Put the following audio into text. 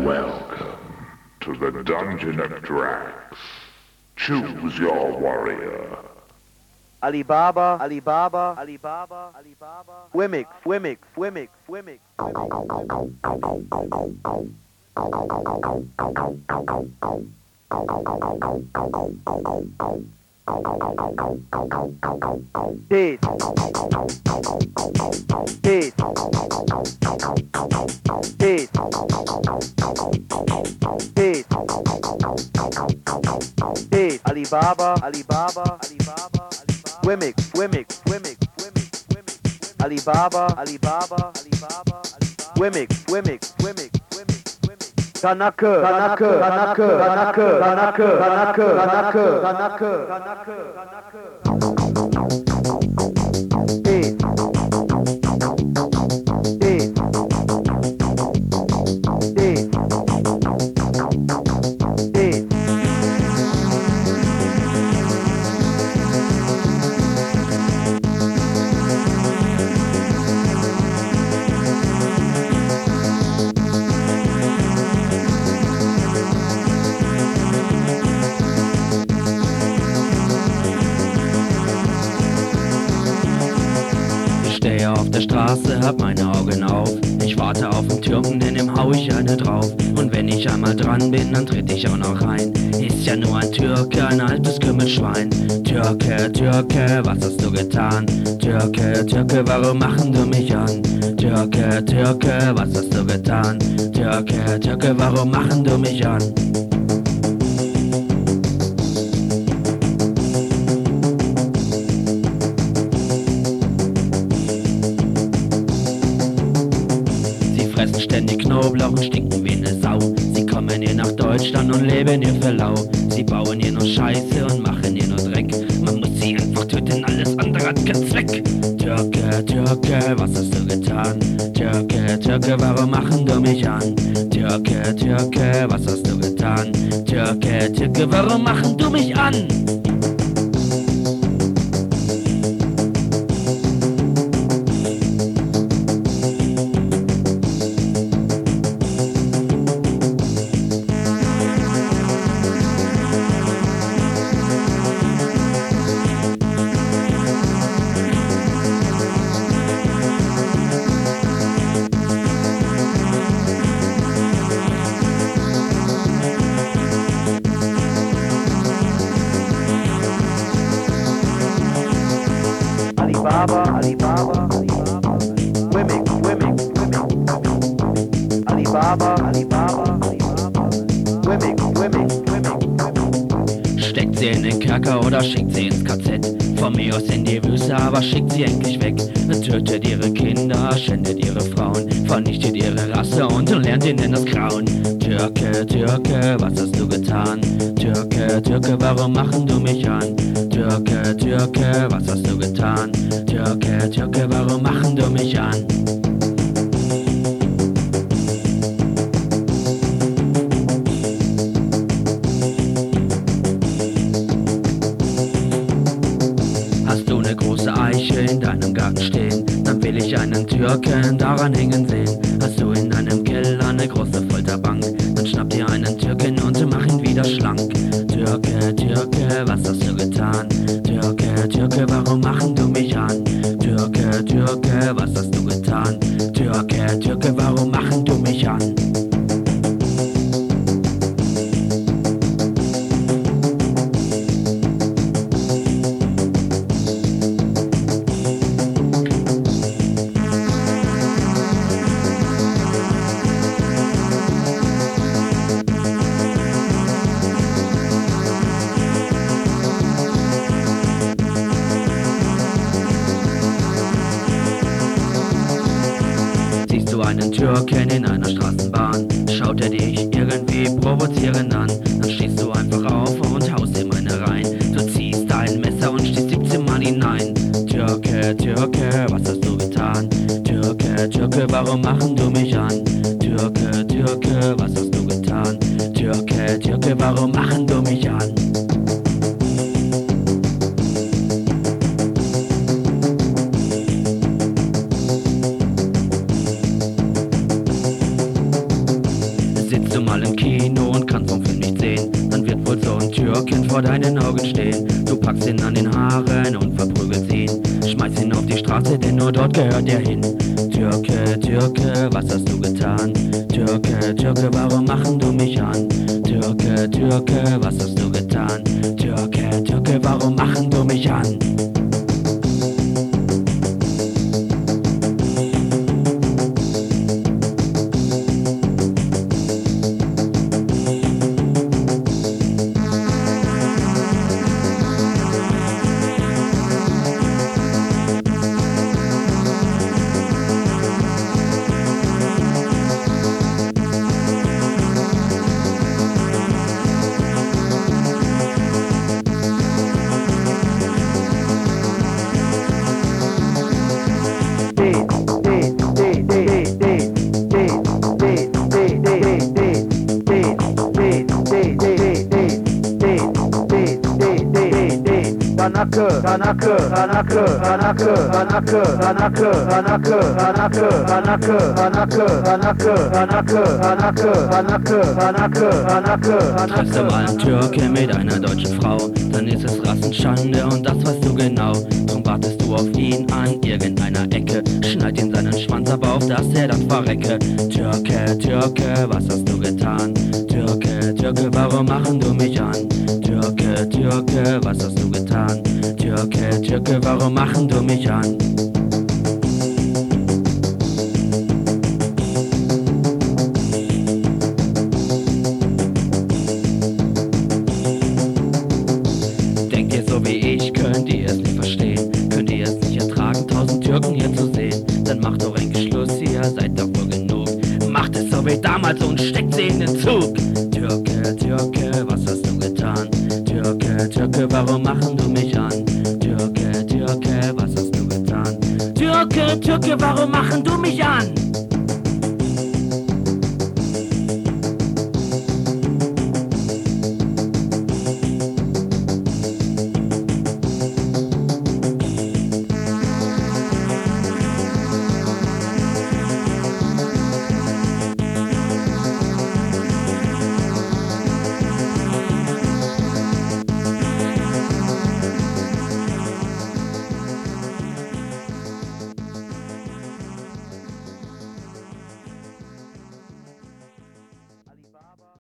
Welcome to the Dungeon of Drax. Choose your warrior. Alibaba, Alibaba, Alibaba, Alibaba. Wimmick, Wimmick, Wimmick, Wimmick. Dead. Dead. Dead. Dead. Dead. Alibaba, Alibaba, Alibaba. Wimmick, Wimmick, Wimmick, Wimmick, Wimmick. Alibaba, Alibaba, Alibaba, Wimmick, Wimmick, Wimmick, Wimmick, Wimmick. Tanaka, Tanaka, Tanaka, Tanaka, Tanaka, Tanaka, Tanaka, Tanaka, Tanaka. Dead. Dead. Dead. Dead. Stehe auf der Straße, hab meine Augen auf. Ich warte auf den Türken, denn dem hau ich eine drauf. Und wenn ich einmal dran bin, dann tritt ich auch noch rein. Ist ja nur ein Türke, ein altes Kümmelschwein. Türke, Türke, was hast du getan? Türke, Türke, warum machen du mich an? Türke, Türke, was hast du getan? Türke, Türke, warum machen du mich an? Fressen ständig Knoblauch und stinken wie ne Sau. Sie kommen hier nach Deutschland und leben hier für lau. Sie bauen hier nur Scheiße und machen hier nur Dreck. Man muss sie einfach töten, alles andere hat keinen Zweck. Türke, Türke, was hast du getan? Türke, Türke, warum machen du mich an? Türke, Türke, was hast du getan? Türke, Türke, warum machen du mich an? Alibaba, Alibaba, Alibaba. Wimmick, Wimmick, Wimmick. Alibaba, Alibaba, Alibaba. Wimmick, Wimmick, Wimmick, Wimmick. Steckt sie in den Kerker oder schickt sie ins KZ? Von mir aus in die Wüste, aber schickt sie endlich weg. Tötet ihre Kinder, schändet ihre Frauen, vernichtet ihre Rasse und lernt ihnen das Grauen. Türke, Türke, was hast du getan? Türke, Türke, warum machen du mich an? Türke, Türke, was hast du getan? Türke, Türke, warum machen du mich an? Hast du ne große Eiche in deinem Garten stehen, dann will ich einen Türken daran hängen sehen. Hast du in deinem Keller ne große Folterbank, dann schnapp dir einen Türken und mach ihn wieder schlank. Türke, Türke, was hast du getan? Türke, Türke, warum machen du mich an? Türke, Türke, was hast du getan? Türke, Türke, warum machen du mich an? Siehst du einen Türken in einer Straßenbahn, schaut er dich irgendwie provozierend an, dann stehst du einfach auf und haust ihm eine rein. Du ziehst dein Messer und stehst 17 Mal hinein. Türke, Türke, was hast du getan? Türke, Türke, warum machen du mich an? Türke, Türke, was hast du getan? Türke, Türke, warum machen du mich an? Türken vor deinen Augen stehen. Du packst ihn an den Haaren und verprügelst ihn. Schmeißt ihn auf die Straße, denn nur dort gehört er hin. Türke, Türke, was hast du getan? Türke, Türke, warum machen du mich an? Türke, Türke, was hast du getan? Türke, Türke, warum machen du mich an? Hanake, Hanake, Hanake, Hanake, Hanake, Hanake, Hanake, Hanake, Hanake, Hanake, Hanake, Hanake, Hanake, Hanake, Hanake, Hanake. Triffst du mal einen Türke mit einer deutschen Frau, dann ist es Rassenschande und das weißt du genau. Drum wartest du auf ihn an irgendeiner Ecke, schneid ihm seinen Schwanz ab auf, dass er dann verrecke. Türke, Türke, was hast du getan? Türke, Türke, warum machen du mich an? Türke, Türke, was hast du getan? Türke, Türke, warum machen du mich an? Denkt ihr so wie ich, könnt ihr es nicht verstehen? Könnt ihr es nicht ertragen, 1000 Türken hier zu sehen? Dann macht doch endlich Schluss, ihr seid doch wohl genug. Macht es so wie damals und steckt sie in den Zug. Türke, Türke, was hast du getan? Türke, Türke, warum machen du mich an? Türke, Türke, was hast du getan? Türke, Türke, warum machen du mich an?